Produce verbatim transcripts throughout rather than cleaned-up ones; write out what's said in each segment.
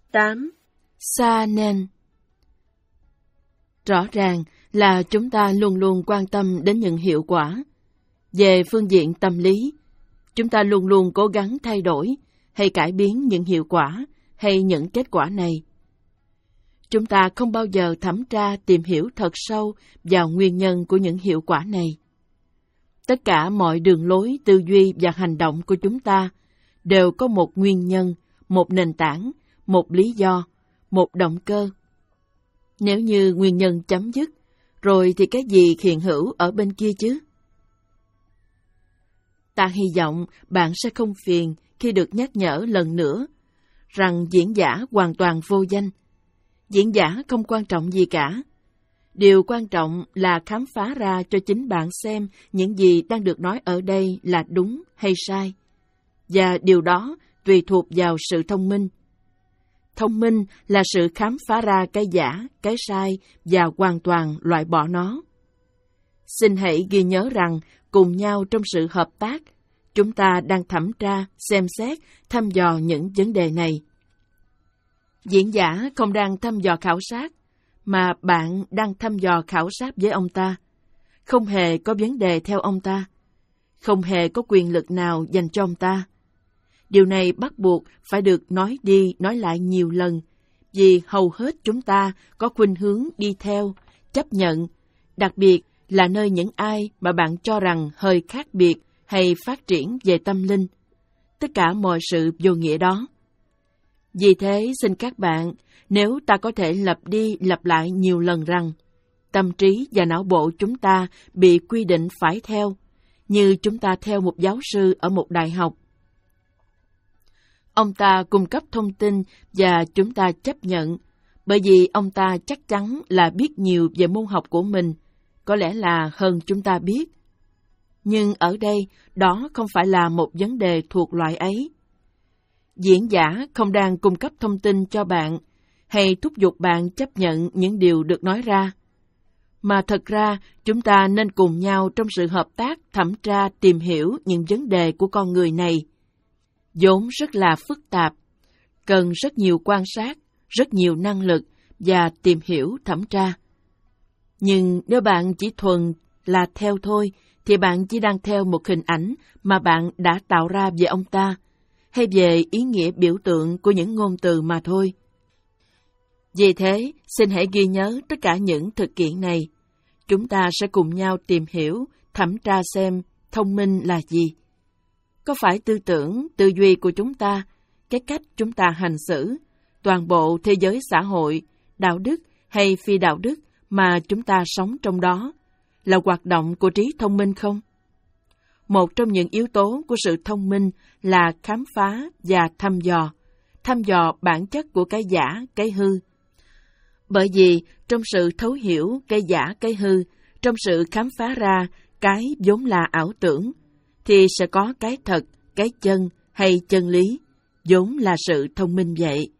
tám. Xa nên. Rõ ràng là chúng ta luôn luôn quan tâm đến những hiệu quả. Về phương diện tâm lý, chúng ta luôn luôn cố gắng thay đổi hay cải biến những hiệu quả hay những kết quả này. Chúng ta không bao giờ thẩm tra tìm hiểu thật sâu vào nguyên nhân của những hiệu quả này. Tất cả mọi đường lối, tư duy và hành động của chúng ta đều có một nguyên nhân, một nền tảng, một lý do, một động cơ. Nếu như nguyên nhân chấm dứt, rồi thì cái gì hiện hữu ở bên kia chứ? Ta hy vọng bạn sẽ không phiền khi được nhắc nhở lần nữa rằng diễn giả hoàn toàn vô danh. Diễn giả không quan trọng gì cả. Điều quan trọng là khám phá ra cho chính bạn xem những gì đang được nói ở đây là đúng hay sai. Và điều đó tùy thuộc vào sự thông minh. Thông minh là sự khám phá ra cái giả, cái sai và hoàn toàn loại bỏ nó. Xin hãy ghi nhớ rằng cùng nhau trong sự hợp tác, chúng ta đang thẩm tra, xem xét, thăm dò những vấn đề này. Diễn giả không đang thăm dò khảo sát, mà bạn đang thăm dò khảo sát với ông ta. Không hề có vấn đề theo ông ta. Không hề có quyền lực nào dành cho ông ta. Điều này bắt buộc phải được nói đi nói lại nhiều lần, vì hầu hết chúng ta có khuynh hướng đi theo, chấp nhận, đặc biệt là nơi những ai mà bạn cho rằng hơi khác biệt hay phát triển về tâm linh. Tất cả mọi sự vô nghĩa đó. Vì thế, xin các bạn, nếu ta có thể lặp đi lặp lại nhiều lần rằng tâm trí và não bộ chúng ta bị quy định phải theo, như chúng ta theo một giáo sư ở một đại học. Ông ta cung cấp thông tin và chúng ta chấp nhận, bởi vì ông ta chắc chắn là biết nhiều về môn học của mình, có lẽ là hơn chúng ta biết. Nhưng ở đây, đó không phải là một vấn đề thuộc loại ấy. Diễn giả không đang cung cấp thông tin cho bạn, hay thúc giục bạn chấp nhận những điều được nói ra. Mà thật ra, chúng ta nên cùng nhau trong sự hợp tác thẩm tra tìm hiểu những vấn đề của con người này, vốn rất là phức tạp, cần rất nhiều quan sát, rất nhiều năng lực và tìm hiểu thẩm tra. Nhưng nếu bạn chỉ thuần là theo thôi, thì bạn chỉ đang theo một hình ảnh mà bạn đã tạo ra về ông ta, hay về ý nghĩa biểu tượng của những ngôn từ mà thôi. Vì thế, xin hãy ghi nhớ tất cả những thực kiện này. Chúng ta sẽ cùng nhau tìm hiểu, thẩm tra xem thông minh là gì. Có phải tư tưởng, tư duy của chúng ta, cái cách chúng ta hành xử, toàn bộ thế giới xã hội, đạo đức hay phi đạo đức mà chúng ta sống trong đó, là hoạt động của trí thông minh không? Một trong những yếu tố của sự thông minh là khám phá và thăm dò, thăm dò bản chất của cái giả, cái hư. Bởi vì trong sự thấu hiểu cái giả, cái hư, trong sự khám phá ra cái vốn là ảo tưởng, thì sẽ có cái thật, cái chân hay chân lý, vốn là sự thông minh vậy.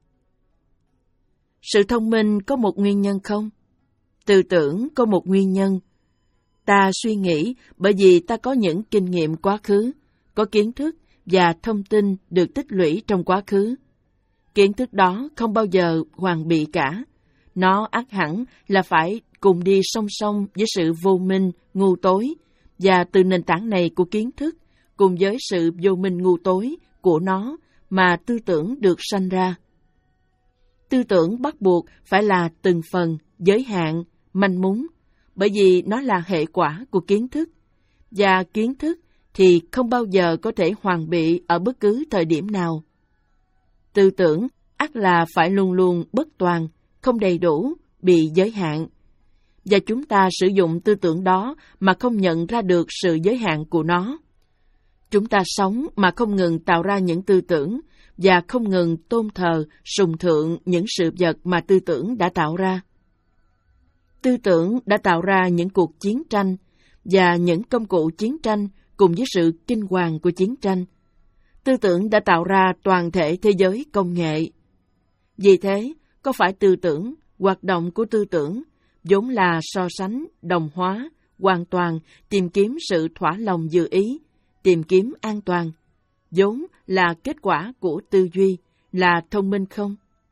Sự thông minh có một nguyên nhân không? Tư tưởng có một nguyên nhân. Ta suy nghĩ bởi vì ta có những kinh nghiệm quá khứ, có kiến thức và thông tin được tích lũy trong quá khứ. Kiến thức đó không bao giờ hoàn bị cả. Nó ắt hẳn là phải cùng đi song song với sự vô minh, ngu tối, và từ nền tảng này của kiến thức, cùng với sự vô minh ngu tối của nó mà tư tưởng được sanh ra. Tư tưởng bắt buộc phải là từng phần, giới hạn, manh mún, bởi vì nó là hệ quả của kiến thức, và kiến thức thì không bao giờ có thể hoàn bị ở bất cứ thời điểm nào. Tư tưởng ắt là phải luôn luôn bất toàn, không đầy đủ, bị giới hạn. Và chúng ta sử dụng tư tưởng đó mà không nhận ra được sự giới hạn của nó. Chúng ta sống mà không ngừng tạo ra những tư tưởng và không ngừng tôn thờ, sùng thượng những sự vật mà tư tưởng đã tạo ra. Tư tưởng đã tạo ra những cuộc chiến tranh và những công cụ chiến tranh cùng với sự kinh hoàng của chiến tranh. Tư tưởng đã tạo ra toàn thể thế giới công nghệ. Vì thế, có phải tư tưởng, hoạt động của tư tưởng, vốn là so sánh, đồng hóa, hoàn toàn, tìm kiếm sự thỏa lòng dự ý, tìm kiếm an toàn, vốn là kết quả của tư duy, là thông minh không?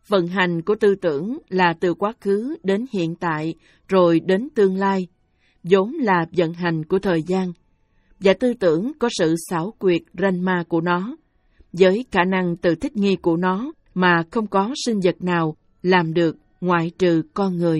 Vận hành của tư tưởng là từ quá khứ đến hiện tại, rồi đến tương lai, vốn là vận hành của thời gian. Và tư tưởng có sự xảo quyệt ranh ma của nó, với khả năng tự thích nghi của nó mà không có sinh vật nào làm được ngoại trừ con người.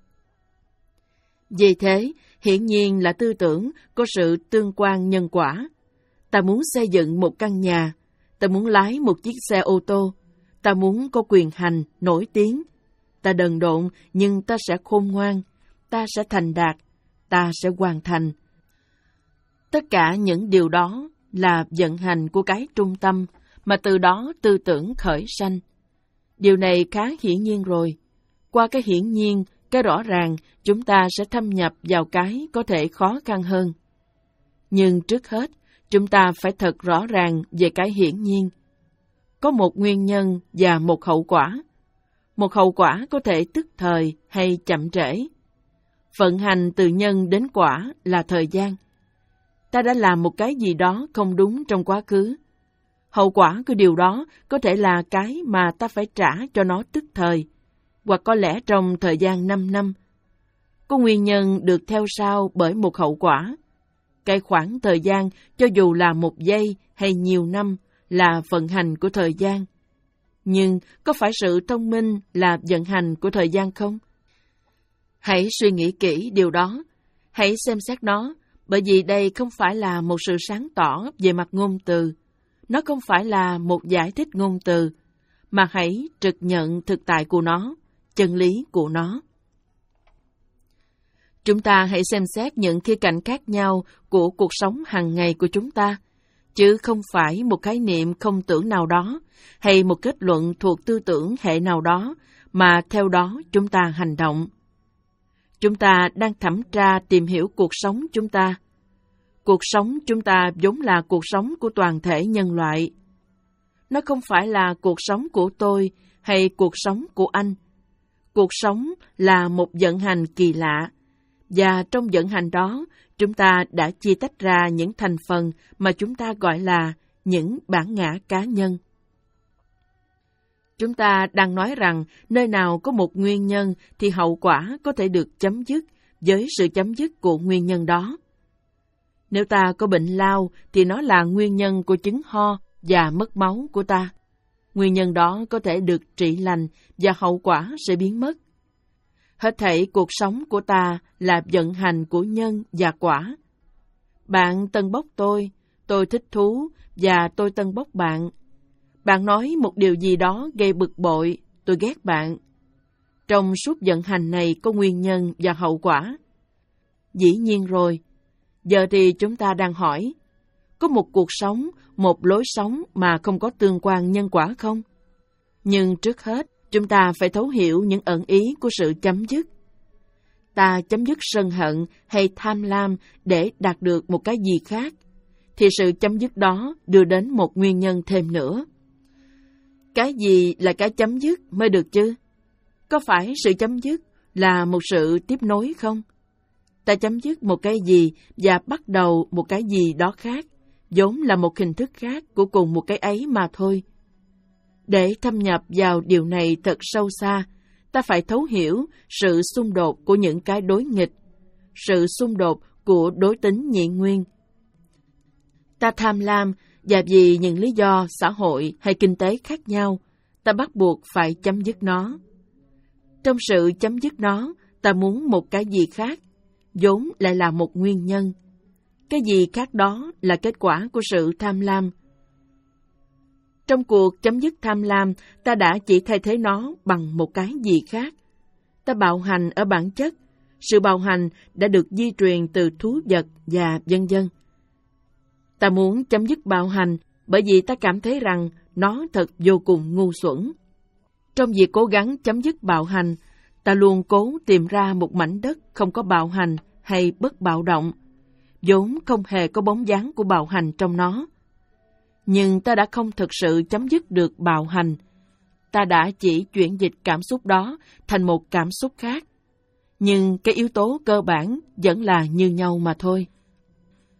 Vì thế, hiển nhiên là tư tưởng có sự tương quan nhân quả. Ta muốn xây dựng một căn nhà, ta muốn lái một chiếc xe ô tô, ta muốn có quyền hành, nổi tiếng. Ta đần độn nhưng ta sẽ khôn ngoan, ta sẽ thành đạt, ta sẽ hoàn thành. Tất cả những điều đó là vận hành của cái trung tâm mà từ đó tư tưởng khởi sanh. Điều này khá hiển nhiên rồi. Qua cái hiển nhiên, cái rõ ràng, chúng ta sẽ thâm nhập vào cái có thể khó khăn hơn. Nhưng trước hết, chúng ta phải thật rõ ràng về cái hiển nhiên. Có một nguyên nhân và một hậu quả. Một hậu quả có thể tức thời hay chậm trễ. Vận hành từ nhân đến quả là thời gian. Ta đã làm một cái gì đó không đúng trong quá khứ. Hậu quả của điều đó có thể là cái mà ta phải trả cho nó tức thời, hoặc có lẽ trong thời gian năm năm. Có nguyên nhân được theo sau bởi một hậu quả. Cái khoảng thời gian, cho dù là một giây hay nhiều năm, là vận hành của thời gian. Nhưng có phải sự thông minh là vận hành của thời gian không? Hãy suy nghĩ kỹ điều đó. Hãy xem xét nó, bởi vì đây không phải là một sự sáng tỏ về mặt ngôn từ. Nó không phải là một giải thích ngôn từ, mà hãy trực nhận thực tại của nó, chân lý của nó. Chúng ta hãy xem xét những khía cạnh khác nhau của cuộc sống hàng ngày của chúng ta, chứ không phải một khái niệm không tưởng nào đó, hay một kết luận thuộc tư tưởng hệ nào đó, mà theo đó chúng ta hành động. Chúng ta đang thẩm tra tìm hiểu cuộc sống chúng ta. Cuộc sống chúng ta vốn là cuộc sống của toàn thể nhân loại. Nó không phải là cuộc sống của tôi hay cuộc sống của anh. Cuộc sống là một vận hành kỳ lạ, và trong vận hành đó, chúng ta đã chia tách ra những thành phần mà chúng ta gọi là những bản ngã cá nhân. Chúng ta đang nói rằng nơi nào có một nguyên nhân thì hậu quả có thể được chấm dứt với sự chấm dứt của nguyên nhân đó. Nếu ta có bệnh lao thì nó là nguyên nhân của chứng ho và mất máu của ta. Nguyên nhân đó có thể được trị lành và hậu quả sẽ biến mất. Hết thảy cuộc sống của ta là vận hành của nhân và quả. Bạn tân bốc tôi, tôi thích thú và tôi tân bốc bạn. Bạn nói một điều gì đó gây bực bội, tôi ghét bạn. Trong suốt vận hành này có nguyên nhân và hậu quả. Dĩ nhiên rồi. Giờ thì chúng ta đang hỏi, có một cuộc sống, một lối sống mà không có tương quan nhân quả không? Nhưng trước hết, chúng ta phải thấu hiểu những ẩn ý của sự chấm dứt. Ta chấm dứt sân hận hay tham lam để đạt được một cái gì khác, thì sự chấm dứt đó đưa đến một nguyên nhân thêm nữa. Cái gì là cái chấm dứt mới được chứ? Có phải sự chấm dứt là một sự tiếp nối không? Ta chấm dứt một cái gì và bắt đầu một cái gì đó khác, vốn là một hình thức khác của cùng một cái ấy mà thôi. Để thâm nhập vào điều này thật sâu xa, ta phải thấu hiểu sự xung đột của những cái đối nghịch, sự xung đột của đối tính nhị nguyên. Ta tham lam, và vì những lý do xã hội hay kinh tế khác nhau, ta bắt buộc phải chấm dứt nó. Trong sự chấm dứt nó, ta muốn một cái gì khác, vốn lại là một nguyên nhân. Cái gì khác đó là kết quả của sự tham lam. Trong cuộc chấm dứt tham lam, ta đã chỉ thay thế nó bằng một cái gì khác. Ta bạo hành ở bản chất. Sự bạo hành đã được di truyền từ thú vật và vân vân. Ta muốn chấm dứt bạo hành bởi vì ta cảm thấy rằng nó thật vô cùng ngu xuẩn. Trong việc cố gắng chấm dứt bạo hành, ta luôn cố tìm ra một mảnh đất không có bạo hành hay bất bạo động, vốn không hề có bóng dáng của bạo hành trong nó. Nhưng ta đã không thực sự chấm dứt được bạo hành. Ta đã chỉ chuyển dịch cảm xúc đó thành một cảm xúc khác. Nhưng cái yếu tố cơ bản vẫn là như nhau mà thôi.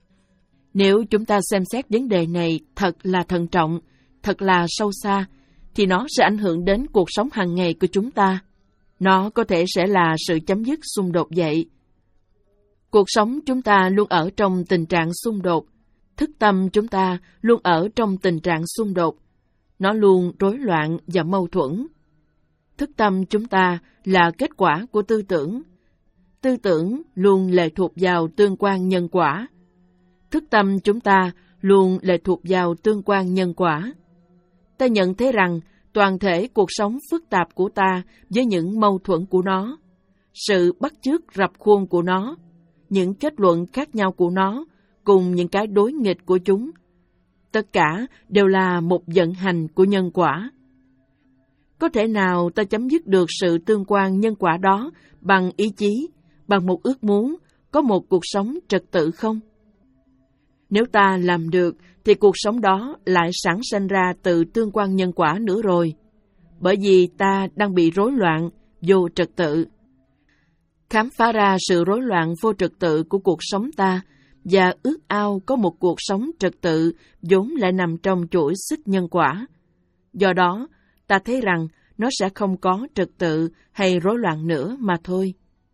Nếu chúng ta xem xét vấn đề này thật là thận trọng, thật là sâu xa, thì nó sẽ ảnh hưởng đến cuộc sống hàng ngày của chúng ta. Nó có thể sẽ là sự chấm dứt xung đột vậy. Cuộc sống chúng ta luôn ở trong tình trạng xung đột. Thức tâm chúng ta luôn ở trong tình trạng xung đột. Nó luôn rối loạn và mâu thuẫn. Thức tâm chúng ta là kết quả của tư tưởng. Tư tưởng luôn lệ thuộc vào tương quan nhân quả. Thức tâm chúng ta luôn lệ thuộc vào tương quan nhân quả. Ta nhận thấy rằng toàn thể cuộc sống phức tạp của ta với những mâu thuẫn của nó, sự bắt chước rập khuôn của nó, những kết luận khác nhau của nó, cùng những cái đối nghịch của chúng, tất cả đều là một vận hành của nhân quả. Có thể nào ta chấm dứt được sự tương quan nhân quả đó bằng ý chí, bằng một ước muốn, có một cuộc sống trật tự không? Nếu ta làm được, thì cuộc sống đó lại sản sinh ra từ tương quan nhân quả nữa rồi, bởi vì ta đang bị rối loạn, vô trật tự. Khám phá ra sự rối loạn vô trật tự của cuộc sống ta và ước ao có một cuộc sống trật tự vốn lại nằm trong chuỗi xích nhân quả. Do đó, ta thấy rằng nó sẽ không có trật tự hay rối loạn nữa mà thôi.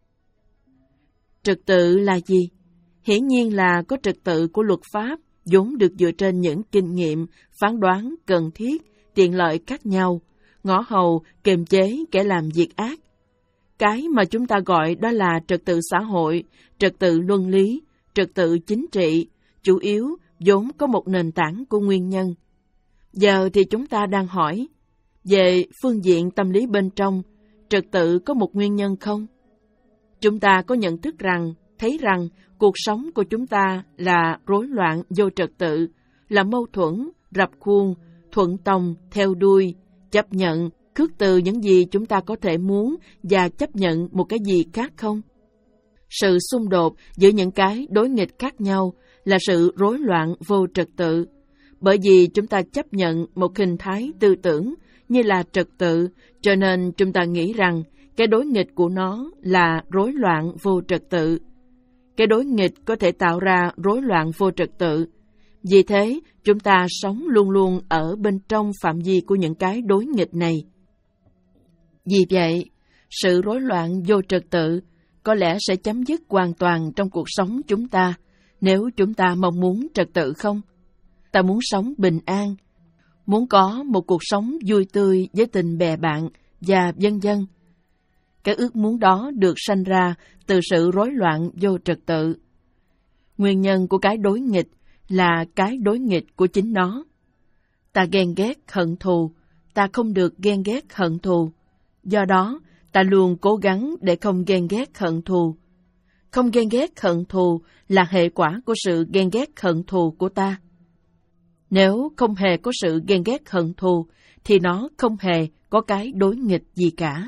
Trật tự là gì? Hiển nhiên là có trật tự của luật pháp, vốn được dựa trên những kinh nghiệm, phán đoán cần thiết, tiện lợi khác nhau, ngõ hầu, kiềm chế kẻ làm việc ác. Cái mà chúng ta gọi đó là trật tự xã hội, trật tự luân lý, trật tự chính trị, chủ yếu vốn có một nền tảng của nguyên nhân. Giờ thì chúng ta đang hỏi, về phương diện tâm lý bên trong, trật tự có một nguyên nhân không? Chúng ta có nhận thức rằng, thấy rằng cuộc sống của chúng ta là rối loạn vô trật tự, là mâu thuẫn, rập khuôn, thuận tòng, theo đuôi, chấp nhận, khước từ những gì chúng ta có thể muốn và chấp nhận một cái gì khác không? Sự xung đột giữa những cái đối nghịch khác nhau là sự rối loạn vô trật tự, bởi vì chúng ta chấp nhận một hình thái tư tưởng như là trật tự, cho nên chúng ta nghĩ rằng cái đối nghịch của nó là rối loạn vô trật tự. Cái đối nghịch có thể tạo ra rối loạn vô trật tự. Vì thế, chúng ta sống luôn luôn ở bên trong phạm vi của những cái đối nghịch này. Vì vậy, sự rối loạn vô trật tự có lẽ sẽ chấm dứt hoàn toàn trong cuộc sống chúng ta, nếu chúng ta mong muốn trật tự không? Ta muốn sống bình an, muốn có một cuộc sống vui tươi với tình bè bạn và vân vân. Cái ước muốn đó được sanh ra từ sự rối loạn vô trật tự. Nguyên nhân của cái đối nghịch là cái đối nghịch của chính nó. Ta ghen ghét hận thù, ta không được ghen ghét hận thù. Do đó, ta luôn cố gắng để không ghen ghét hận thù. Không ghen ghét hận thù là hệ quả của sự ghen ghét hận thù của ta. Nếu không hề có sự ghen ghét hận thù, thì nó không hề có cái đối nghịch gì cả.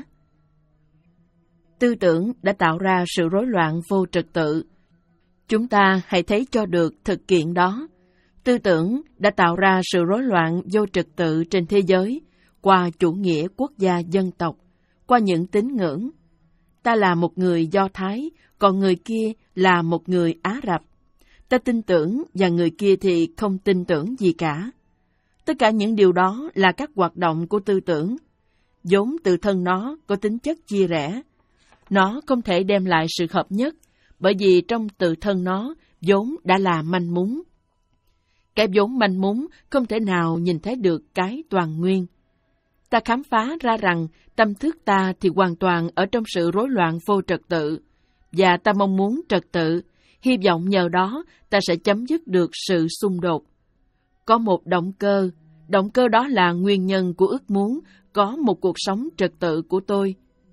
Tư tưởng đã tạo ra sự rối loạn vô trật tự. Chúng ta hãy thấy cho được thực kiện đó. Tư tưởng đã tạo ra sự rối loạn vô trật tự trên thế giới qua chủ nghĩa quốc gia dân tộc, qua những tín ngưỡng. Ta là một người Do Thái, còn người kia là một người Ả Rập. Ta tin tưởng và người kia thì không tin tưởng gì cả. Tất cả những điều đó là các hoạt động của tư tưởng. Vốn tự thân nó có tính chất chia rẽ. Nó không thể đem lại sự hợp nhất, bởi vì trong tự thân nó vốn đã là manh mún. Cái vốn manh mún không thể nào nhìn thấy được cái toàn nguyên. Ta khám phá ra rằng tâm thức ta thì hoàn toàn ở trong sự rối loạn vô trật tự, và ta mong muốn trật tự, hy vọng nhờ đó ta sẽ chấm dứt được sự xung đột. Có một động cơ, động cơ đó là nguyên nhân của ước muốn có một cuộc sống trật tự của tôi.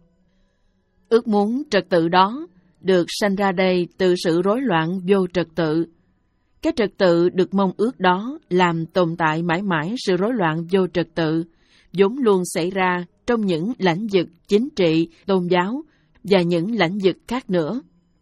Ước muốn trật tự đó được sanh ra đây từ sự rối loạn vô trật tự. Cái trật tự được mong ước đó làm tồn tại mãi mãi sự rối loạn vô trật tự, vốn luôn xảy ra trong những lãnh vực chính trị, tôn giáo và những lãnh vực khác nữa.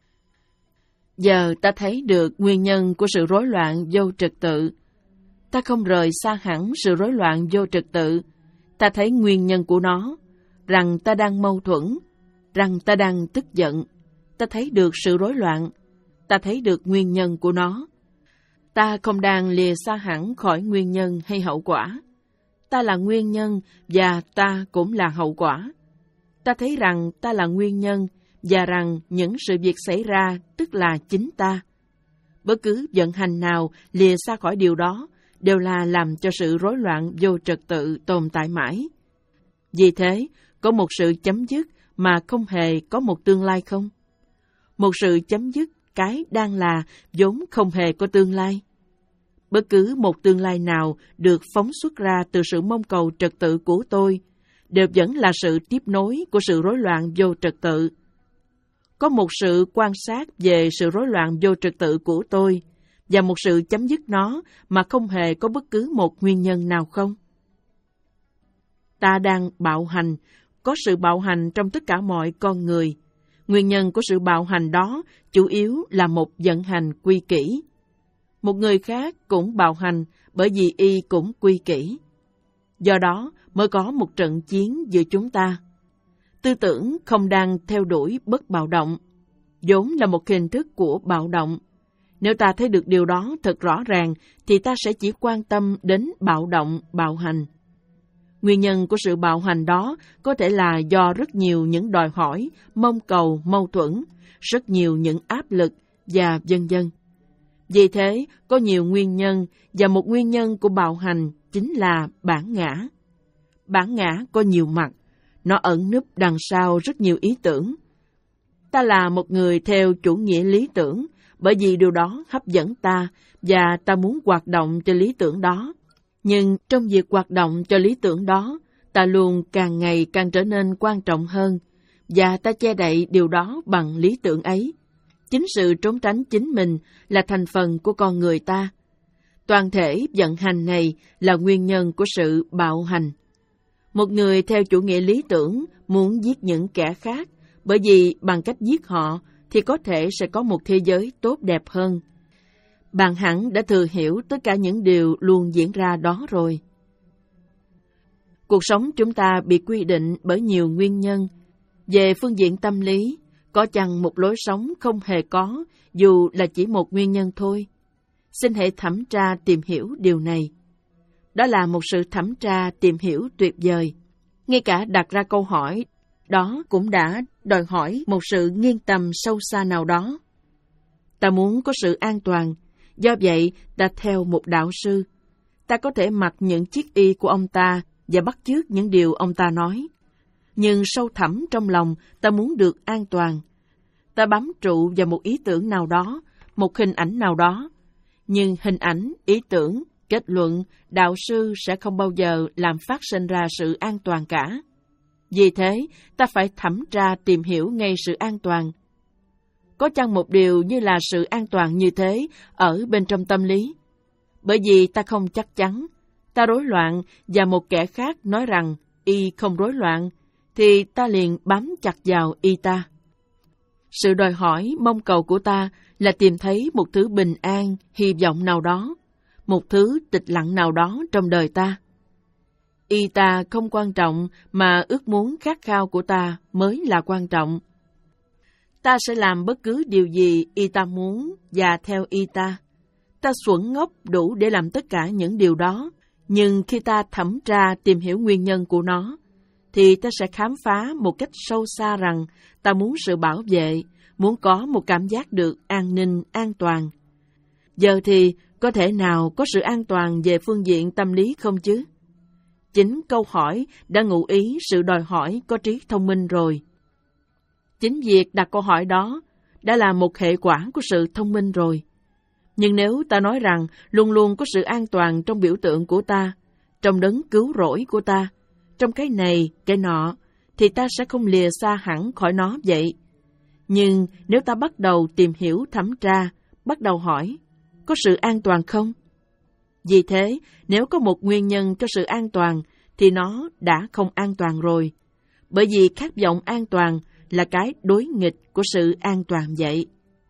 Giờ ta thấy được nguyên nhân của sự rối loạn vô trật tự. Ta không rời xa hẳn sự rối loạn vô trật tự. Ta thấy nguyên nhân của nó, rằng ta đang mâu thuẫn, rằng ta đang tức giận. Ta thấy được sự rối loạn, ta thấy được nguyên nhân của nó. Ta không đang lìa xa hẳn khỏi nguyên nhân hay hậu quả. ta là nguyên nhân và ta cũng là hậu quả. Ta thấy rằng ta là nguyên nhân và rằng những sự việc xảy ra tức là chính ta. Bất cứ vận hành nào lìa xa khỏi điều đó đều là làm cho sự rối loạn vô trật tự tồn tại mãi. Vì thế, có một sự chấm dứt mà không hề có một tương lai không? Một sự chấm dứt cái đang là vốn không hề có tương lai. Bất cứ một tương lai nào được phóng xuất ra từ sự mong cầu trật tự của tôi đều vẫn là sự tiếp nối của sự rối loạn vô trật tự. Có một sự quan sát về sự rối loạn vô trật tự của tôi và một sự chấm dứt nó mà không hề có bất cứ một nguyên nhân nào không? Ta đang bạo hành, có sự bạo hành trong tất cả mọi con người. Nguyên nhân của sự bạo hành đó chủ yếu là một vận hành quy kỷ. Một người khác cũng bạo hành bởi vì y cũng quy kỷ. Do đó mới có một trận chiến giữa chúng ta. Tư tưởng không đang theo đuổi bất bạo động, vốn là một hình thức của bạo động. Nếu ta thấy được điều đó thật rõ ràng, thì ta sẽ chỉ quan tâm đến bạo động, bạo hành. Nguyên nhân của sự bạo hành đó có thể là do rất nhiều những đòi hỏi, mong cầu, mâu thuẫn, rất nhiều những áp lực và vân vân. Vì thế, có nhiều nguyên nhân, và một nguyên nhân của bạo hành chính là bản ngã. Bản ngã có nhiều mặt, nó ẩn núp đằng sau rất nhiều ý tưởng. Ta là một người theo chủ nghĩa lý tưởng, bởi vì điều đó hấp dẫn ta, và ta muốn hoạt động cho lý tưởng đó. Nhưng trong việc hoạt động cho lý tưởng đó, ta luôn càng ngày càng trở nên quan trọng hơn, và ta che đậy điều đó bằng lý tưởng ấy. Chính sự trốn tránh chính mình là thành phần của con người ta. Toàn thể vận hành này là nguyên nhân của sự bạo hành. Một người theo chủ nghĩa lý tưởng muốn giết những kẻ khác, bởi vì bằng cách giết họ thì có thể sẽ có một thế giới tốt đẹp hơn. Bạn hẳn đã thừa hiểu tất cả những điều luôn diễn ra đó rồi. Cuộc sống chúng ta bị quy định bởi nhiều nguyên nhân. Về phương diện tâm lý, có chăng một lối sống không hề có, dù là chỉ một nguyên nhân thôi? Xin hãy thẩm tra tìm hiểu điều này. Đó là một sự thẩm tra tìm hiểu tuyệt vời. Ngay cả đặt ra câu hỏi, đó cũng đã đòi hỏi một sự nghiêng tầm sâu xa nào đó. Ta muốn có sự an toàn, do vậy ta theo một đạo sư. Ta có thể mặc những chiếc y của ông ta và bắt chước những điều ông ta nói. Nhưng sâu thẳm trong lòng, ta muốn được an toàn. Ta bám trụ vào một ý tưởng nào đó, một hình ảnh nào đó. Nhưng hình ảnh, ý tưởng, kết luận, đạo sư sẽ không bao giờ làm phát sinh ra sự an toàn cả. Vì thế, ta phải thẩm tra tìm hiểu ngay sự an toàn. Có chăng một điều như là sự an toàn như thế ở bên trong tâm lý? Bởi vì ta không chắc chắn, ta rối loạn và một kẻ khác nói rằng y không rối loạn, thì ta liền bám chặt vào y ta. Sự đòi hỏi, mong cầu của ta là tìm thấy một thứ bình an, hy vọng nào đó, một thứ tịch lặng nào đó trong đời ta. Y ta không quan trọng, mà ước muốn khát khao của ta mới là quan trọng. Ta sẽ làm bất cứ điều gì y ta muốn và theo y ta. Ta xuẩn ngốc đủ để làm tất cả những điều đó, nhưng khi ta thẩm tra tìm hiểu nguyên nhân của nó, thì ta sẽ khám phá một cách sâu xa rằng ta muốn sự bảo vệ, muốn có một cảm giác được an ninh, an toàn. Giờ thì có thể nào có sự an toàn về phương diện tâm lý không chứ? Chính câu hỏi đã ngụ ý sự đòi hỏi có trí thông minh rồi. Chính việc đặt câu hỏi đó đã là một hệ quả của sự thông minh rồi. Nhưng nếu ta nói rằng luôn luôn có sự an toàn trong biểu tượng của ta, trong đấng cứu rỗi của ta, trong cái này, cái nọ, thì ta sẽ không lìa xa hẳn khỏi nó vậy. Nhưng nếu ta bắt đầu tìm hiểu thẩm tra, bắt đầu hỏi, có sự an toàn không? Vì thế, nếu có một nguyên nhân cho sự an toàn, thì nó đã không an toàn rồi. Bởi vì khát vọng an toàn là cái đối nghịch của sự an toàn vậy.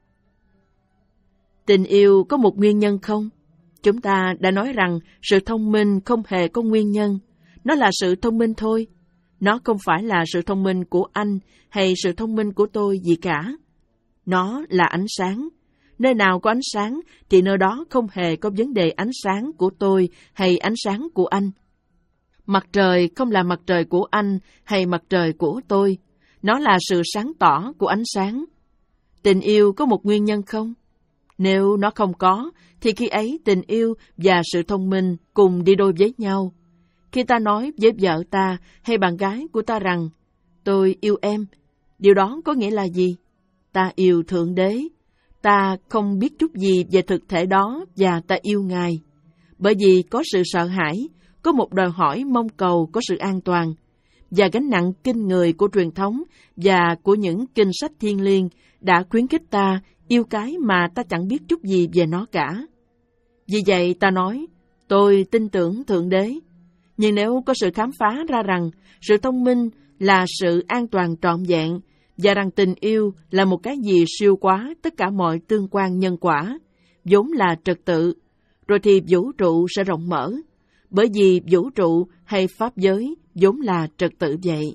Tình yêu có một nguyên nhân không? Chúng ta đã nói rằng sự thông minh không hề có nguyên nhân. Nó là sự thông minh thôi. Nó không phải là sự thông minh của anh hay sự thông minh của tôi gì cả. Nó là ánh sáng. Nơi nào có ánh sáng thì nơi đó không hề có vấn đề ánh sáng của tôi hay ánh sáng của anh. Mặt trời không là mặt trời của anh hay mặt trời của tôi. Nó là sự sáng tỏ của ánh sáng. Tình yêu có một nguyên nhân không? Nếu nó không có, thì khi ấy tình yêu và sự thông minh cùng đi đôi với nhau. Khi ta nói với vợ ta hay bạn gái của ta rằng, tôi yêu em, điều đó có nghĩa là gì? Ta yêu Thượng Đế. Ta không biết chút gì về thực thể đó và ta yêu Ngài. Bởi vì có sự sợ hãi, có một đòi hỏi mong cầu có sự an toàn, và gánh nặng kinh người của truyền thống và của những kinh sách thiêng liêng đã khuyến khích ta yêu cái mà ta chẳng biết chút gì về nó cả. Vì vậy ta nói, tôi tin tưởng Thượng Đế. Nhưng nếu có sự khám phá ra rằng sự thông minh là sự an toàn trọn vẹn, và rằng tình yêu là một cái gì siêu quá tất cả mọi tương quan nhân quả, vốn là trật tự, rồi thì vũ trụ sẽ rộng mở, bởi vì vũ trụ hay pháp giới vốn là trật tự vậy.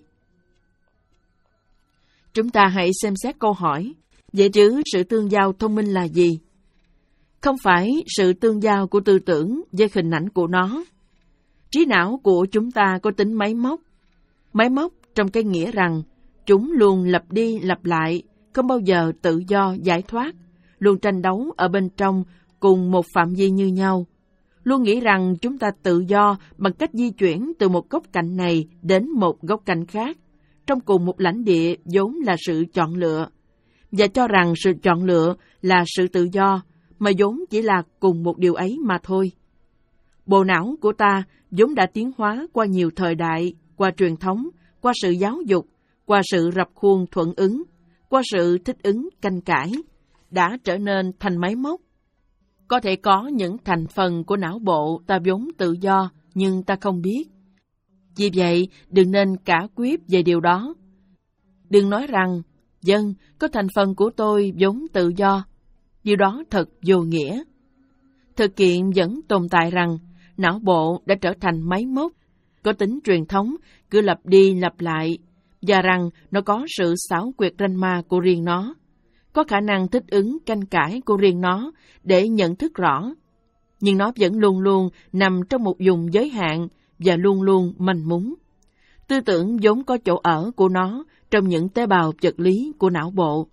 Chúng ta hãy xem xét câu hỏi, vậy chứ sự tương giao thông minh là gì? Không phải sự tương giao của tư tưởng với hình ảnh của nó. Trí não của chúng ta có tính máy móc. Máy móc trong cái nghĩa rằng chúng luôn lặp đi lặp lại, không bao giờ tự do giải thoát, luôn tranh đấu ở bên trong cùng một phạm vi như nhau. Luôn nghĩ rằng chúng ta tự do bằng cách di chuyển từ một góc cạnh này đến một góc cạnh khác, trong cùng một lãnh địa vốn là sự chọn lựa, và cho rằng sự chọn lựa là sự tự do, mà vốn chỉ là cùng một điều ấy mà thôi. Bộ não của ta vốn đã tiến hóa qua nhiều thời đại, qua truyền thống, qua sự giáo dục, qua sự rập khuôn thuận ứng, qua sự thích ứng canh cải, đã trở nên thành máy móc. Có thể có những thành phần của não bộ ta vốn tự do, nhưng ta không biết. Vì vậy, đừng nên cả quyết về điều đó. Đừng nói rằng, dân, có thành phần của tôi vốn tự do. Điều đó thật vô nghĩa. Thực kiện vẫn tồn tại rằng, não bộ đã trở thành máy móc, có tính truyền thống, cứ lặp đi lặp lại, và rằng nó có sự xảo quyệt ranh ma của riêng nó, có khả năng thích ứng canh cải của riêng nó để nhận thức rõ. Nhưng nó vẫn luôn luôn nằm trong một vùng giới hạn và luôn luôn manh mún. Tư tưởng vốn có chỗ ở của nó trong những tế bào vật lý của não bộ.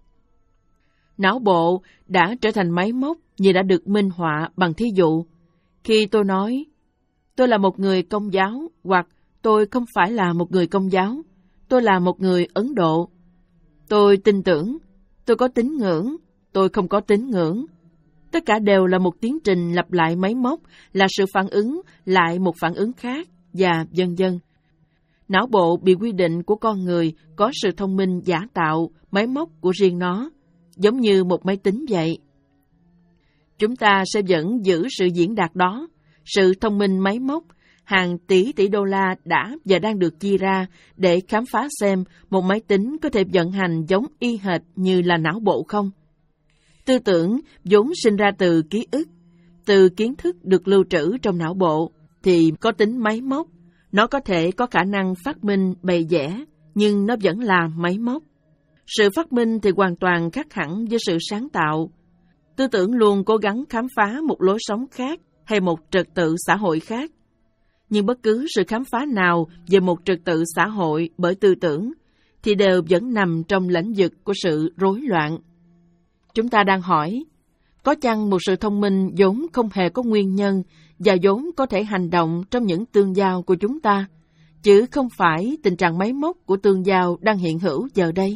Não bộ đã trở thành máy móc như đã được minh họa bằng thí dụ. Khi tôi nói, tôi là một người Công giáo, hoặc tôi không phải là một người Công giáo, tôi là một người Ấn Độ. Tôi tin tưởng, tôi có tín ngưỡng, tôi không có tín ngưỡng. Tất cả đều là một tiến trình lặp lại máy móc, là sự phản ứng lại một phản ứng khác, và vân vân. Não bộ bị quy định của con người có sự thông minh giả tạo, máy móc của riêng nó, giống như một máy tính vậy. Chúng ta sẽ vẫn giữ sự diễn đạt đó, sự thông minh máy móc, hàng tỷ tỷ đô la đã và đang được chia ra để khám phá xem một máy tính có thể vận hành giống y hệt như là não bộ không. Tư tưởng vốn sinh ra từ ký ức, từ kiến thức được lưu trữ trong não bộ, thì có tính máy móc. Nó có thể có khả năng phát minh bày vẽ, nhưng nó vẫn là máy móc. Sự phát minh thì hoàn toàn khác hẳn với sự sáng tạo. Tư tưởng luôn cố gắng khám phá một lối sống khác hay một trật tự xã hội khác. Nhưng bất cứ sự khám phá nào về một trật tự xã hội bởi tư tưởng thì đều vẫn nằm trong lĩnh vực của sự rối loạn. Chúng ta đang hỏi, có chăng một sự thông minh vốn không hề có nguyên nhân và vốn có thể hành động trong những tương giao của chúng ta, chứ không phải tình trạng máy móc của tương giao đang hiện hữu giờ đây?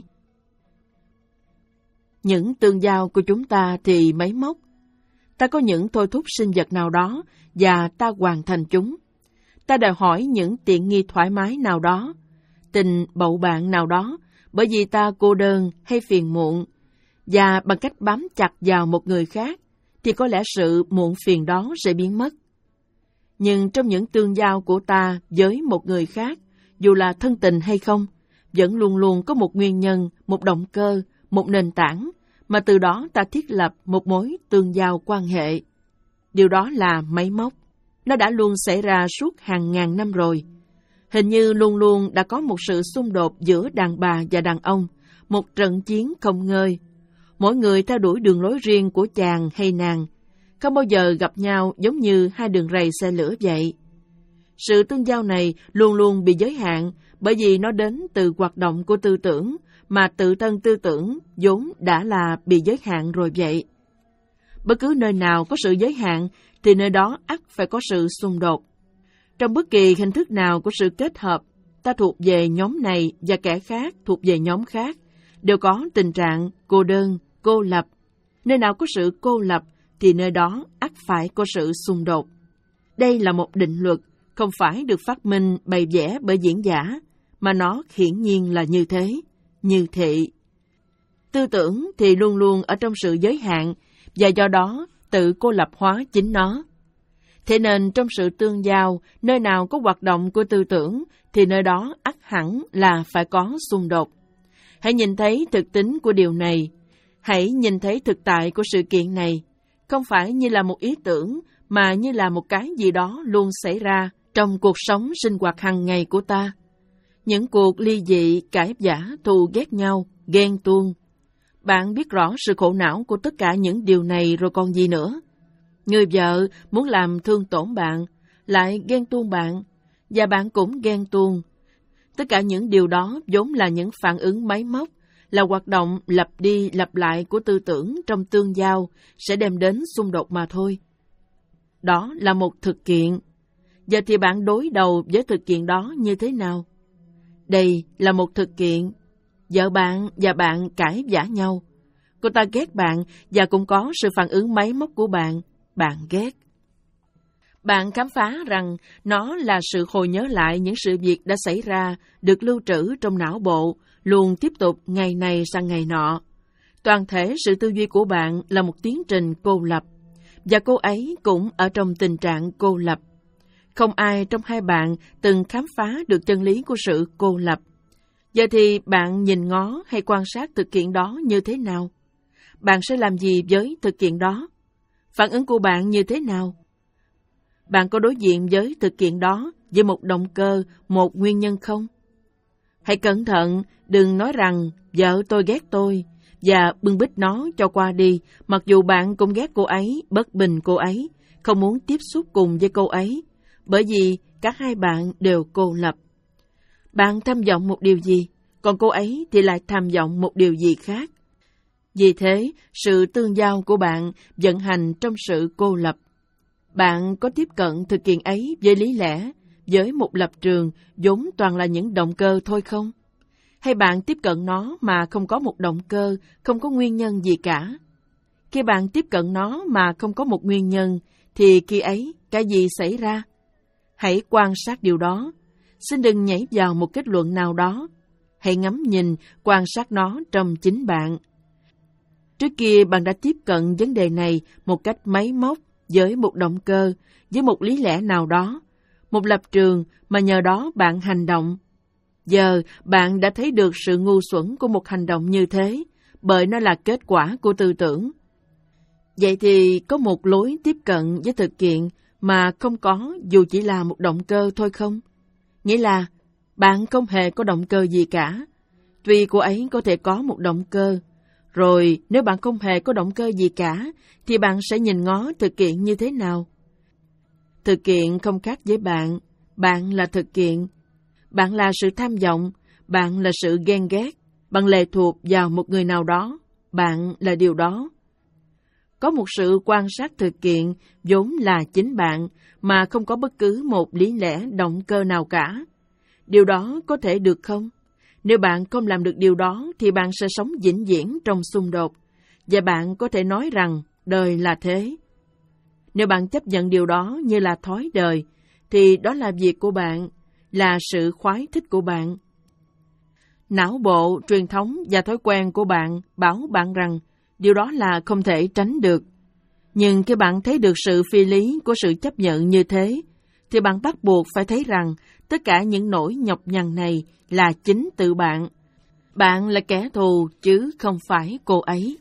Những tương giao của chúng ta thì máy móc. Ta có những thôi thúc sinh vật nào đó và ta hoàn thành chúng. Ta đòi hỏi những tiện nghi thoải mái nào đó, tình bậu bạn nào đó, bởi vì ta cô đơn hay phiền muộn, và bằng cách bám chặt vào một người khác, thì có lẽ sự muộn phiền đó sẽ biến mất. Nhưng trong những tương giao của ta với một người khác, dù là thân tình hay không, vẫn luôn luôn có một nguyên nhân, một động cơ, một nền tảng, mà từ đó ta thiết lập một mối tương giao quan hệ. Điều đó là máy móc. Nó đã luôn xảy ra suốt hàng ngàn năm rồi. Hình như luôn luôn đã có một sự xung đột giữa đàn bà và đàn ông, một trận chiến không ngơi. Mỗi người theo đuổi đường lối riêng của chàng hay nàng, không bao giờ gặp nhau giống như hai đường ray xe lửa vậy. Sự tương giao này luôn luôn bị giới hạn bởi vì nó đến từ hoạt động của tư tưởng, mà tự thân tư tưởng vốn đã là bị giới hạn rồi vậy. Bất cứ nơi nào có sự giới hạn thì nơi đó ắt phải có sự xung đột. Trong bất kỳ hình thức nào của sự kết hợp, ta thuộc về nhóm này và kẻ khác thuộc về nhóm khác, đều có tình trạng cô đơn, cô lập. Nơi nào có sự cô lập thì nơi đó ắt phải có sự xung đột. Đây là một định luật, không phải được phát minh bày vẽ bởi diễn giả, mà nó hiển nhiên là như thế, như thị. Tư tưởng thì luôn luôn ở trong sự giới hạn, và do đó tự cô lập hóa chính nó. Thế nên trong sự tương giao, nơi nào có hoạt động của tư tưởng, thì nơi đó ắt hẳn là phải có xung đột. Hãy nhìn thấy thực tính của điều này, hãy nhìn thấy thực tại của sự kiện này, không phải như là một ý tưởng, mà như là một cái gì đó luôn xảy ra trong cuộc sống sinh hoạt hàng ngày của ta. Những cuộc ly dị, cãi vã, thù ghét nhau, ghen tuông. Bạn biết rõ sự khổ não của tất cả những điều này rồi còn gì nữa. Người vợ muốn làm thương tổn bạn, lại ghen tuông bạn, và bạn cũng ghen tuông. Tất cả những điều đó vốn là những phản ứng máy móc, là hoạt động lặp đi lặp lại của tư tưởng trong tương giao sẽ đem đến xung đột mà thôi. Đó là một thực kiện. Giờ thì bạn đối đầu với thực kiện đó như thế nào? Đây là một thực kiện. Vợ bạn và bạn cãi vã nhau. Cô ta ghét bạn và cũng có sự phản ứng máy móc của bạn. Bạn ghét. Bạn khám phá rằng nó là sự hồi nhớ lại những sự việc đã xảy ra, được lưu trữ trong não bộ, luôn tiếp tục ngày này sang ngày nọ. Toàn thể sự tư duy của bạn là một tiến trình cô lập, và cô ấy cũng ở trong tình trạng cô lập. Không ai trong hai bạn từng khám phá được chân lý của sự cô lập. Giờ thì bạn nhìn ngó hay quan sát thực kiện đó như thế nào? Bạn sẽ làm gì với thực kiện đó? Phản ứng của bạn như thế nào? Bạn có đối diện với thực kiện đó với một động cơ, một nguyên nhân không? Hãy cẩn thận, đừng nói rằng vợ tôi ghét tôi, và bưng bít nó cho qua đi, mặc dù bạn cũng ghét cô ấy, bất bình cô ấy, không muốn tiếp xúc cùng với cô ấy, bởi vì cả hai bạn đều cô lập. Bạn tham vọng một điều gì, còn cô ấy thì lại tham vọng một điều gì khác. Vì thế, sự tương giao của bạn vận hành trong sự cô lập. Bạn có tiếp cận thực kiện ấy với lý lẽ, với một lập trường vốn toàn là những động cơ thôi không? Hay bạn tiếp cận nó mà không có một động cơ, không có nguyên nhân gì cả? Khi bạn tiếp cận nó mà không có một nguyên nhân, thì khi ấy cái gì xảy ra? Hãy quan sát điều đó. Xin đừng nhảy vào một kết luận nào đó. Hãy ngắm nhìn, quan sát nó trong chính bạn. Trước kia bạn đã tiếp cận vấn đề này một cách máy móc, với một động cơ, với một lý lẽ nào đó, một lập trường mà nhờ đó bạn hành động. Giờ bạn đã thấy được sự ngu xuẩn của một hành động như thế, bởi nó là kết quả của tư tưởng. Vậy thì có một lối tiếp cận với thực kiện mà không có dù chỉ là một động cơ thôi không? Nghĩa là bạn không hề có động cơ gì cả. Tuy cô ấy có thể có một động cơ, rồi nếu bạn không hề có động cơ gì cả, thì bạn sẽ nhìn ngó thực kiện như thế nào? Thực kiện không khác với bạn. Bạn là thực kiện. Bạn là sự tham vọng. Bạn là sự ghen ghét. Bạn lệ thuộc vào một người nào đó. Bạn là điều đó. Có một sự quan sát thực kiện vốn là chính bạn, mà không có bất cứ một lý lẽ động cơ nào cả. Điều đó có thể được không? Nếu bạn không làm được điều đó, thì bạn sẽ sống vĩnh viễn trong xung đột. Và bạn có thể nói rằng đời là thế. Nếu bạn chấp nhận điều đó như là thói đời, thì đó là việc của bạn, là sự khoái thích của bạn. Não bộ, truyền thống và thói quen của bạn bảo bạn rằng điều đó là không thể tránh được. Nhưng khi bạn thấy được sự phi lý của sự chấp nhận như thế, thì bạn bắt buộc phải thấy rằng tất cả những nỗi nhọc nhằn này là chính tự bạn. Bạn là kẻ thù chứ không phải cô ấy.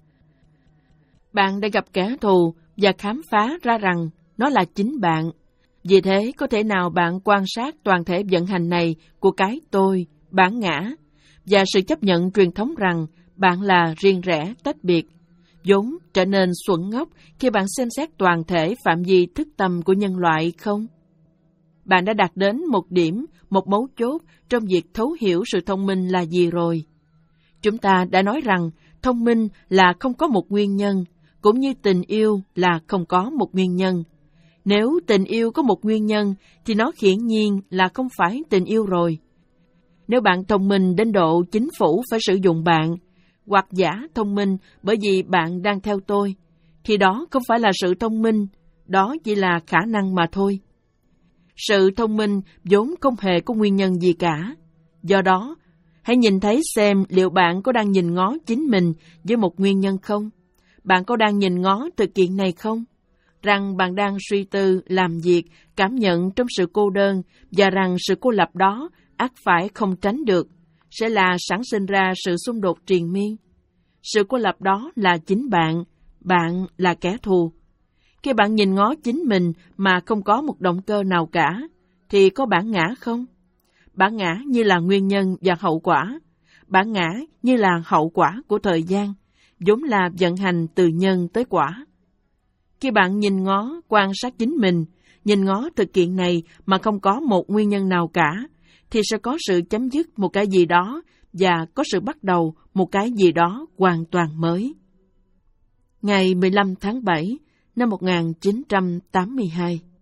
Bạn đã gặp kẻ thù và khám phá ra rằng nó là chính bạn. Vì thế, có thể nào bạn quan sát toàn thể vận hành này của cái tôi, bản ngã, và sự chấp nhận truyền thống rằng bạn là riêng rẽ, tách biệt, vốn trở nên xuẩn ngốc khi bạn xem xét toàn thể phạm vi thức tâm của nhân loại không? bạn đã đạt đến một điểm, một mấu chốt trong việc thấu hiểu sự thông minh là gì rồi. Chúng ta đã nói rằng thông minh là không có một nguyên nhân, cũng như tình yêu là không có một nguyên nhân. Nếu tình yêu có một nguyên nhân, thì nó hiển nhiên là không phải tình yêu rồi. Nếu bạn thông minh đến độ chính phủ phải sử dụng bạn, hoặc giả thông minh bởi vì bạn đang theo tôi, thì đó không phải là sự thông minh, đó chỉ là khả năng mà thôi. Sự thông minh vốn không hề có nguyên nhân gì cả. Do đó, hãy nhìn thấy xem liệu bạn có đang nhìn ngó chính mình với một nguyên nhân không? Bạn có đang nhìn ngó thực kiện này không? Rằng bạn đang suy tư, làm việc, cảm nhận trong sự cô đơn, và rằng sự cô lập đó ắt phải không tránh được, sẽ là sản sinh ra sự xung đột triền miên. Sự cô lập đó là chính bạn, bạn là kẻ thù. Khi bạn nhìn ngó chính mình mà không có một động cơ nào cả, thì có bản ngã không? Bản ngã như là nguyên nhân và hậu quả. Bản ngã như là hậu quả của thời gian, vốn là vận hành từ nhân tới quả. Khi bạn nhìn ngó, quan sát chính mình, nhìn ngó thực kiện này mà không có một nguyên nhân nào cả, thì sẽ có sự chấm dứt một cái gì đó và có sự bắt đầu một cái gì đó hoàn toàn mới. Ngày mười lăm tháng bảy năm một nghìn chín trăm tám mươi hai